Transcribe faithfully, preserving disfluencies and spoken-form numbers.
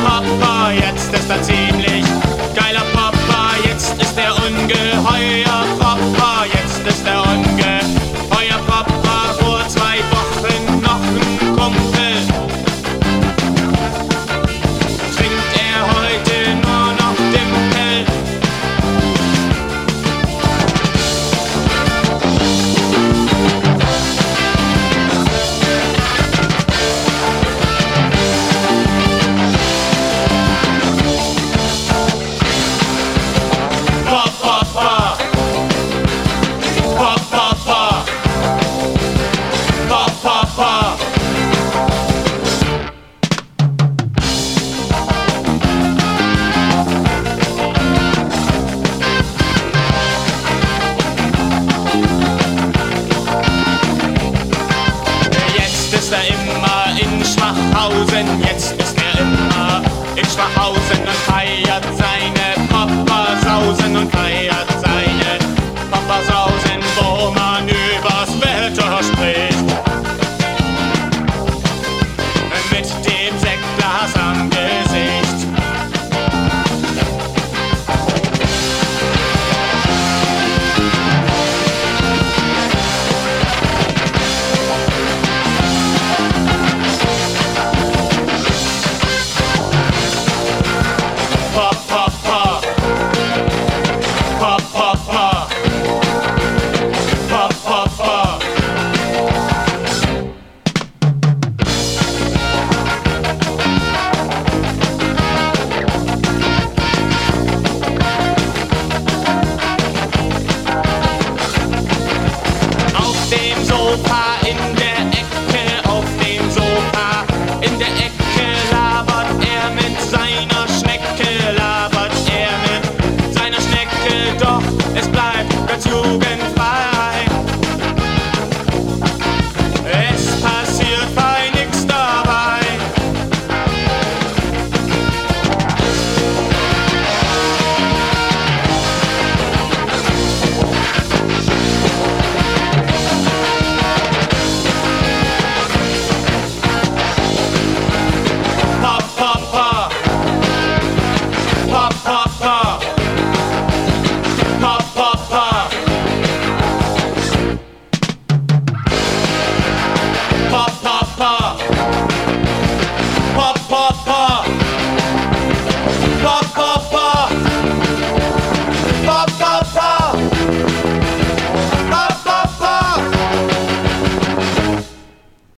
Papa, jetzt ist er ziemlich geiler Papa, jetzt ist er ungeheuer Papa, jetzt ist er ungeheuer Papa, vor zwei Wochen noch ein Kumpel. Trinkt er heute nur noch Dimpel? Schwachhausen, jetzt ist er immer in Schwachhausen und feiert seine Papa-Sausen und feiert seine Papa-Sausen, wo man übers Wetter spricht. Mit dem Sektglas am Gesicht. Sofa